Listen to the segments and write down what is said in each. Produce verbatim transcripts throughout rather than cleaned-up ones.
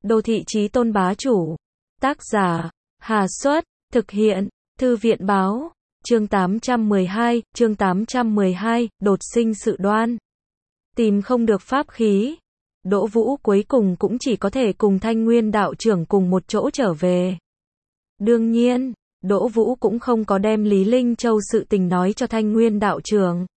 Đô thị chí tôn bá chủ. Tác giả, Hà Xuất, thực hiện, Thư viện báo, chương tám trăm mười hai, chương tám trăm mười hai, đột sinh sự đoan. Tìm không được pháp khí. Đỗ Vũ cuối cùng cũng chỉ có thể cùng Thanh Nguyên đạo trưởng cùng một chỗ trở về. Đương nhiên, Đỗ Vũ cũng không có đem Lý Linh Châu sự tình nói cho Thanh Nguyên đạo trưởng.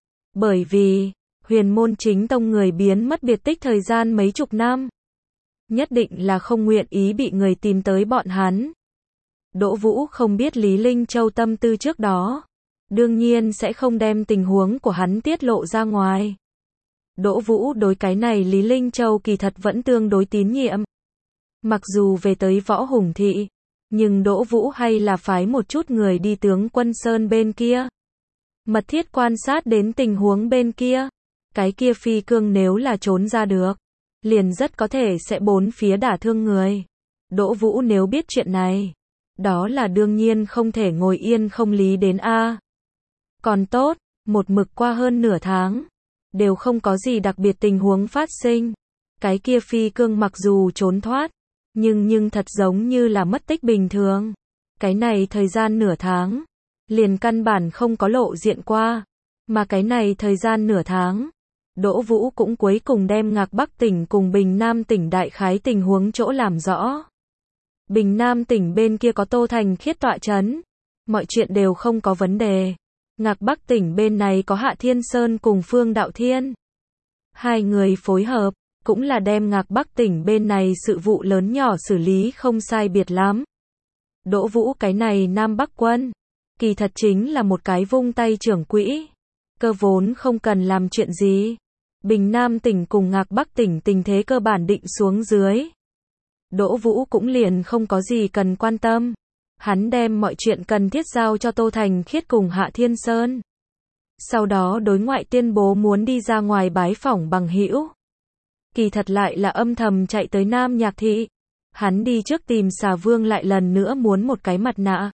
Bởi vì, huyền môn chính tông người biến mất biệt tích thời gian mấy chục năm. Nhất định là không nguyện ý bị người tìm tới bọn hắn. Đỗ Vũ không biết Lý Linh Châu tâm tư trước đó. Đương nhiên sẽ không đem tình huống của hắn tiết lộ ra ngoài. Đỗ Vũ đối cái này Lý Linh Châu kỳ thật vẫn tương đối tín nhiệm. Mặc dù về tới Võ Hùng Thị, nhưng Đỗ Vũ hay là phái một chút người đi tướng quân Sơn bên kia. Mật thiết quan sát đến tình huống bên kia. Cái kia phi cương nếu là trốn ra được, liền rất có thể sẽ bốn phía đả thương người. Đỗ Vũ nếu biết chuyện này, đó là đương nhiên không thể ngồi yên không lý đến a. Còn tốt, một mực qua hơn nửa tháng, đều không có gì đặc biệt tình huống phát sinh. Cái kia phi cương mặc dù trốn thoát, nhưng nhưng thật giống như là mất tích bình thường. Cái này thời gian nửa tháng, liền căn bản không có lộ diện qua. Mà cái này thời gian nửa tháng, Đỗ Vũ cũng cuối cùng đem Ngạc Bắc tỉnh cùng Bình Nam tỉnh đại khái tình huống chỗ làm rõ. Bình Nam tỉnh bên kia có Tô Thành Khiết tọa chấn, mọi chuyện đều không có vấn đề. Ngạc Bắc tỉnh bên này có Hạ Thiên Sơn cùng Phương Đạo Thiên. Hai người phối hợp, cũng là đem Ngạc Bắc tỉnh bên này sự vụ lớn nhỏ xử lý không sai biệt lắm. Đỗ Vũ cái này Nam Bắc quân, kỳ thật chính là một cái vung tay trưởng quỹ. Cơ vốn không cần làm chuyện gì. Bình Nam tỉnh cùng Ngạc Bắc tỉnh tình thế cơ bản định xuống dưới. Đỗ Vũ cũng liền không có gì cần quan tâm. Hắn đem mọi chuyện cần thiết giao cho Tô Thành Khiết cùng Hạ Thiên Sơn. Sau đó đối ngoại tuyên bố muốn đi ra ngoài bái phỏng bằng hữu. Kỳ thật lại là âm thầm chạy tới Nam Nhạc Thị. Hắn đi trước tìm Xà Vương lại lần nữa muốn một cái mặt nạ.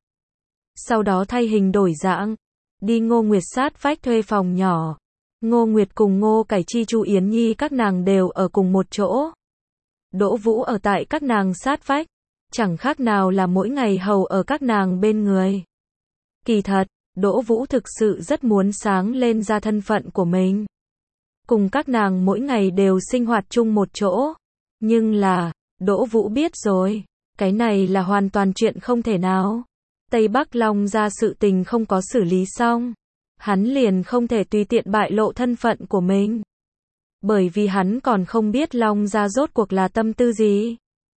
Sau đó thay hình đổi dạng, đi Ngô Nguyệt sát vách thuê phòng nhỏ. Ngô Nguyệt cùng Ngô Cải Chi Chu Yến Nhi các nàng đều ở cùng một chỗ. Đỗ Vũ ở tại các nàng sát vách, chẳng khác nào là mỗi ngày hầu ở các nàng bên người. Kỳ thật, Đỗ Vũ thực sự rất muốn sáng lên ra thân phận của mình. Cùng các nàng mỗi ngày đều sinh hoạt chung một chỗ. Nhưng là, Đỗ Vũ biết rồi, cái này là hoàn toàn chuyện không thể nào. Tây Bắc Long ra sự tình không có xử lý xong. Hắn liền không thể tùy tiện bại lộ thân phận của mình. Bởi vì hắn còn không biết Long gia rốt cuộc là tâm tư gì.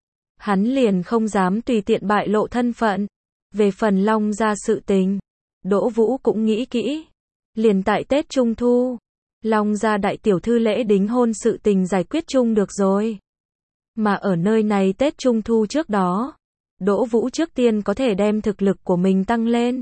Hắn liền không dám tùy tiện bại lộ thân phận. Về phần Long gia sự tình, Đỗ Vũ cũng nghĩ kỹ. Liền tại Tết Trung Thu, Long gia đại tiểu thư lễ đính hôn sự tình giải quyết chung được rồi. Mà ở nơi này Tết Trung Thu trước đó, Đỗ Vũ trước tiên có thể đem thực lực của mình tăng lên.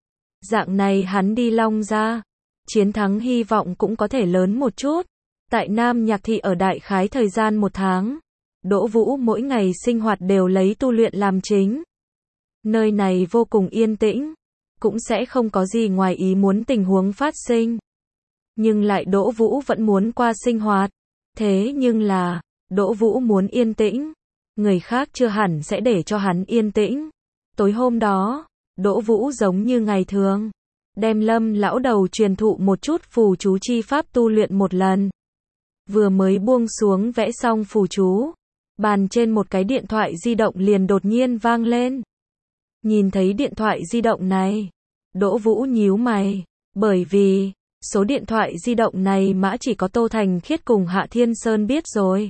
Dạng này hắn đi Long gia, chiến thắng hy vọng cũng có thể lớn một chút. Tại Nam Nhạc Thị ở đại khái thời gian một tháng, Đỗ Vũ mỗi ngày sinh hoạt đều lấy tu luyện làm chính. Nơi này vô cùng yên tĩnh, cũng sẽ không có gì ngoài ý muốn tình huống phát sinh. Nhưng lại Đỗ Vũ vẫn muốn qua sinh hoạt. Thế nhưng là, Đỗ Vũ muốn yên tĩnh, người khác chưa hẳn sẽ để cho hắn yên tĩnh. Tối hôm đó, Đỗ Vũ giống như ngày thường, đem Lâm lão đầu truyền thụ một chút phù chú chi pháp tu luyện một lần. Vừa mới buông xuống vẽ xong phù chú, bàn trên một cái điện thoại di động liền đột nhiên vang lên. Nhìn thấy điện thoại di động này, Đỗ Vũ nhíu mày, bởi vì số điện thoại di động này mã chỉ có Tô Thành Khiết cùng Hạ Thiên Sơn biết rồi.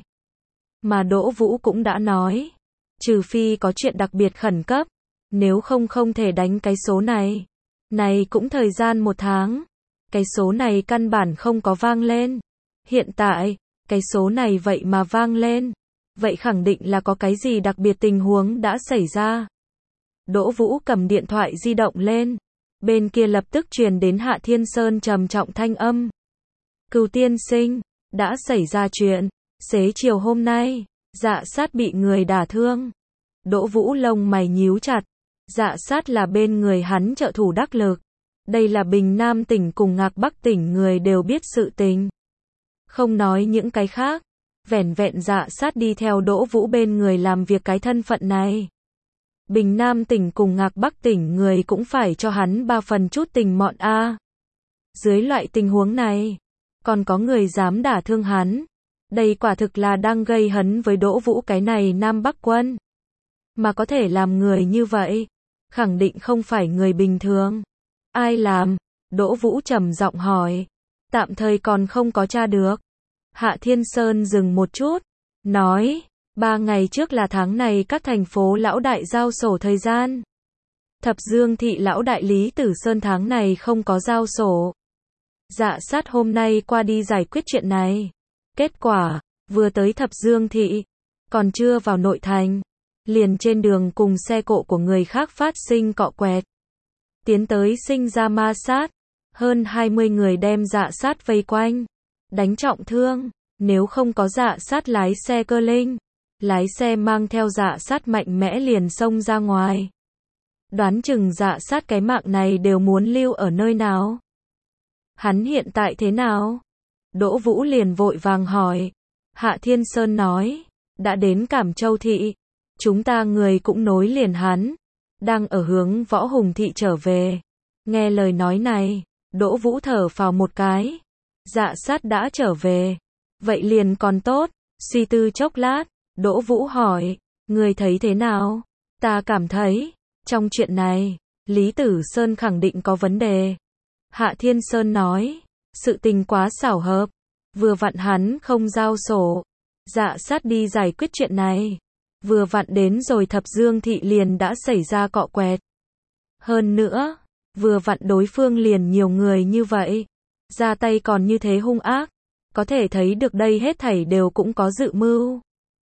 Mà Đỗ Vũ cũng đã nói, trừ phi có chuyện đặc biệt khẩn cấp, nếu không không thể đánh cái số này. Này cũng thời gian một tháng, cái số này căn bản không có vang lên. Hiện tại, cái số này vậy mà vang lên, vậy khẳng định là có cái gì đặc biệt tình huống đã xảy ra. Đỗ Vũ cầm điện thoại di động lên, bên kia lập tức truyền đến Hạ Thiên Sơn trầm trọng thanh âm. Cửu tiên sinh, đã xảy ra chuyện, xế chiều hôm nay, Dạ Sát bị người đả thương. Đỗ Vũ lông mày nhíu chặt, Dạ Sát là bên người hắn trợ thủ đắc lực. Đây là Bình Nam tỉnh cùng Ngạc Bắc tỉnh người đều biết sự tình. Không nói những cái khác, vẻn vẹn Dạ Sát đi theo Đỗ Vũ bên người làm việc cái thân phận này. Bình Nam tỉnh cùng Ngạc Bắc tỉnh người cũng phải cho hắn ba phần chút tình mọn a. Dưới loại tình huống này, còn có người dám đả thương hắn. Đây quả thực là đang gây hấn với Đỗ Vũ cái này Nam Bắc quân. Mà có thể làm người như vậy, khẳng định không phải người bình thường. Ai làm? Đỗ Vũ trầm giọng hỏi. Tạm thời còn không có tra được. Hạ Thiên Sơn dừng một chút, nói, ba ngày trước là tháng này các thành phố lão đại giao sổ thời gian. Thập Dương thị lão đại Lý Tử Sơn tháng này không có giao sổ. Dạ Sát hôm nay qua đi giải quyết chuyện này. Kết quả, vừa tới Thập Dương thị, còn chưa vào nội thành, liền trên đường cùng xe cộ của người khác phát sinh cọ quẹt. Tiến tới sinh ra ma sát, hơn hai mươi người đem Dạ Sát vây quanh, đánh trọng thương, nếu không có Dạ Sát lái xe cơ linh, lái xe mang theo Dạ Sát mạnh mẽ liền xông ra ngoài. Đoán chừng Dạ Sát cái mạng này đều muốn lưu ở nơi nào. Hắn hiện tại thế nào? Đỗ Vũ liền vội vàng hỏi. Hạ Thiên Sơn nói, đã đến Cẩm Châu thị, chúng ta người cũng nối liền hắn, đang ở hướng Võ Hùng thị trở về. Nghe lời nói này, Đỗ Vũ thở phào một cái. Dạ Sát đã trở về, vậy liền còn tốt. Suy tư chốc lát, Đỗ Vũ hỏi, người thấy thế nào? Ta cảm thấy, trong chuyện này, Lý Tử Sơn khẳng định có vấn đề. Hạ Thiên Sơn nói, sự tình quá xảo hợp, vừa vặn hắn không giao sổ, Dạ Sát đi giải quyết chuyện này, vừa vặn đến rồi Thập Dương thị liền đã xảy ra cọ quẹt. Hơn nữa, vừa vặn đối phương liền nhiều người như vậy, ra tay còn như thế hung ác, có thể thấy được đây hết thảy đều cũng có dự mưu.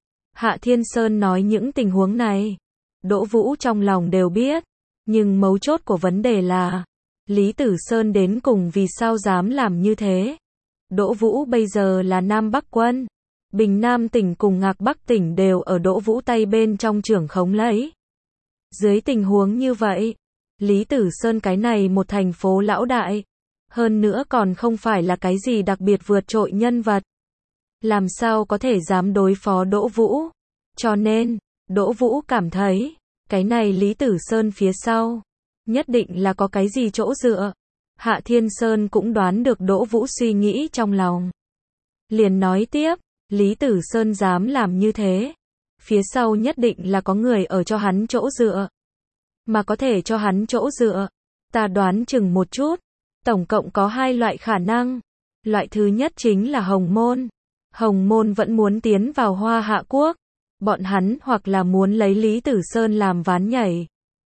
Hạ Thiên Sơn nói những tình huống này, Đỗ Vũ trong lòng đều biết, nhưng mấu chốt của vấn đề là, Lý Tử Sơn đến cùng vì sao dám làm như thế. Đỗ Vũ bây giờ là Nam Bắc quân, Bình Nam tỉnh cùng Ngạc Bắc tỉnh đều ở Đỗ Vũ tay bên trong trưởng khống lấy. Dưới tình huống như vậy, Lý Tử Sơn cái này một thành phố lão đại, hơn nữa còn không phải là cái gì đặc biệt vượt trội nhân vật, làm sao có thể dám đối phó Đỗ Vũ. Cho nên, Đỗ Vũ cảm thấy, cái này Lý Tử Sơn phía sau, nhất định là có cái gì chỗ dựa. Hạ Thiên Sơn cũng đoán được Đỗ Vũ suy nghĩ trong lòng. Liền nói tiếp, Lý Tử Sơn dám làm như thế, phía sau nhất định là có người ở cho hắn chỗ dựa. Mà có thể cho hắn chỗ dựa, ta đoán chừng một chút, tổng cộng có hai loại khả năng. Loại thứ nhất chính là Hồng Môn. Hồng Môn vẫn muốn tiến vào Hoa Hạ Quốc, bọn hắn hoặc là muốn lấy Lý Tử Sơn làm ván nhảy,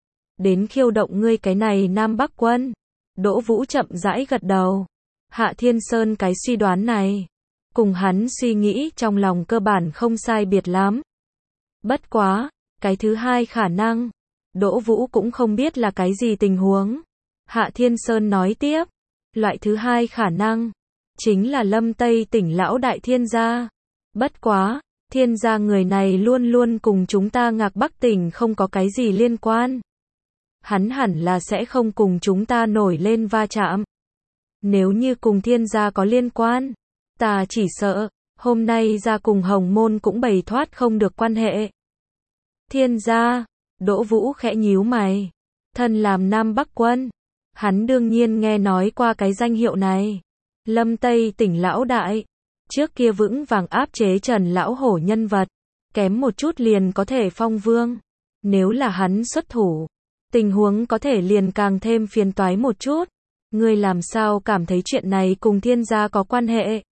đến khiêu động ngươi cái này Nam Bắc quân. Đỗ Vũ chậm rãi gật đầu. Hạ Thiên Sơn cái suy đoán này, cùng hắn suy nghĩ trong lòng cơ bản không sai biệt lắm. Bất quá, cái thứ hai khả năng, Đỗ Vũ cũng không biết là cái gì tình huống. Hạ Thiên Sơn nói tiếp, loại thứ hai khả năng, chính là Lâm Tây tỉnh lão đại Thiên gia. Bất quá, Thiên gia người này luôn luôn cùng chúng ta Ngạc Bắc tỉnh không có cái gì liên quan. Hắn hẳn là sẽ không cùng chúng ta nổi lên va chạm. Nếu như cùng Thiên gia có liên quan, ta chỉ sợ, hôm nay ra cùng Hồng Môn cũng bày thoát không được quan hệ. Thiên gia, Đỗ Vũ khẽ nhíu mày. Thân làm Nam Bắc quân, hắn đương nhiên nghe nói qua cái danh hiệu này. Lâm Tây tỉnh lão đại, trước kia vững vàng áp chế Trần lão hổ nhân vật, kém một chút liền có thể phong vương. Nếu là hắn xuất thủ, tình huống có thể liền càng thêm phiền toái một chút. Ngươi làm sao cảm thấy chuyện này cùng Thiên gia có quan hệ?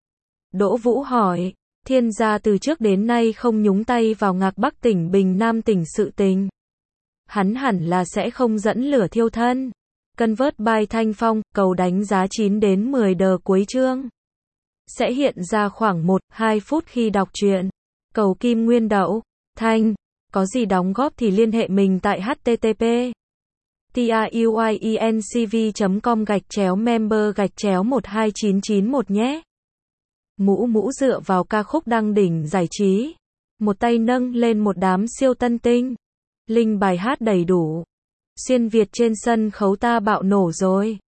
Đỗ Vũ hỏi. Thiên gia từ trước đến nay không nhúng tay vào Ngạc Bắc tỉnh Bình Nam tỉnh sự tình. Hắn hẳn là sẽ không dẫn lửa thiêu thân. Convert by Thanh Phong, cầu đánh giá chín đến mười đờ cuối chương. Sẽ hiện ra khoảng một đến hai phút khi đọc truyện. Cầu Kim Nguyên Đậu, Thanh, có gì đóng góp thì liên hệ mình tại http truyencv chấm com gạch chéo member gạch chéo một hai chín chín một nhé. Mũ Mũ dựa vào ca khúc đăng đỉnh giải trí, một tay nâng lên một đám siêu tân tinh. Linh bài hát đầy đủ. Xuyên Việt trên sân khấu ta bạo nổ rồi.